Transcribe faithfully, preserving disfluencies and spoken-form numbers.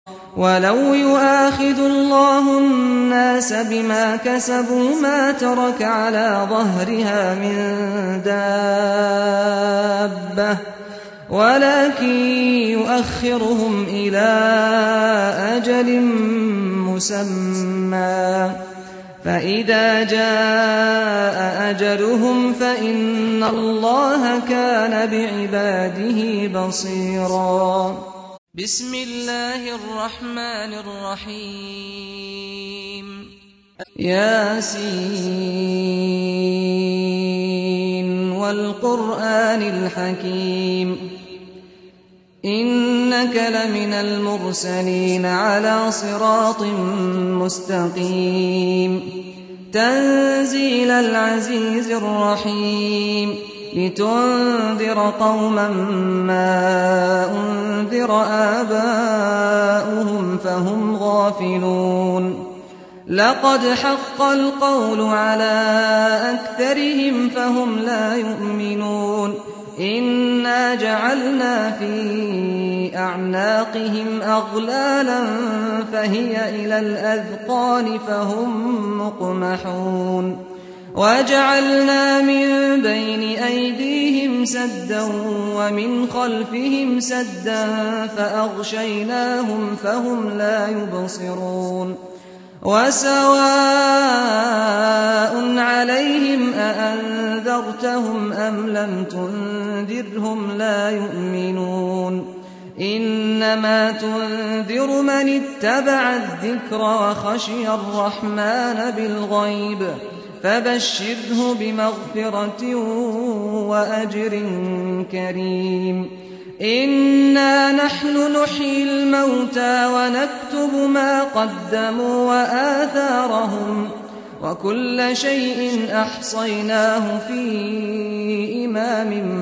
وَلَوْ يُؤَاخِذُ اللَّهُ النَّاسَ بِمَا كَسَبُوا مَا تَرَكَ عَلَىٰ ظَهْرِهَا مِن دَابَّةٍ وَلَٰكِن يُؤَخِّرُهُمْ إِلَىٰ أَجَلٍ مُّسَمًّى فَإِذَا جَاءَ أَجَلُهُمْ فَإِنَّ اللَّهَ كَانَ بِعِبَادِهِ بَصِيرًا. بسم الله الرحمن الرحيم. ياسين والقرآن الحكيم إنك لمن المرسلين على صراط مستقيم تنزيل العزيز الرحيم لتنذر قوما ما أنذر آباؤهم فهم غافلون لقد حق القول على أكثرهم فهم لا يؤمنون إنا جعلنا في أعناقهم أغلالا فهي إلى الأذقان فهم مقمحون وجعلنا من بين أيديهم سدا ومن خلفهم سدا فأغشيناهم فهم لا يبصرون وسواء عليهم أأنذرتهم أم لم تنذرهم لا يؤمنون إنما تنذر من اتبع الذكر وخشي الرحمن بالغيب فبشره بمغفرة وأجر كريم إنا نحن نحيي الموتى ونكتب ما قدموا وآثارهم وكل شيء أحصيناه في إمام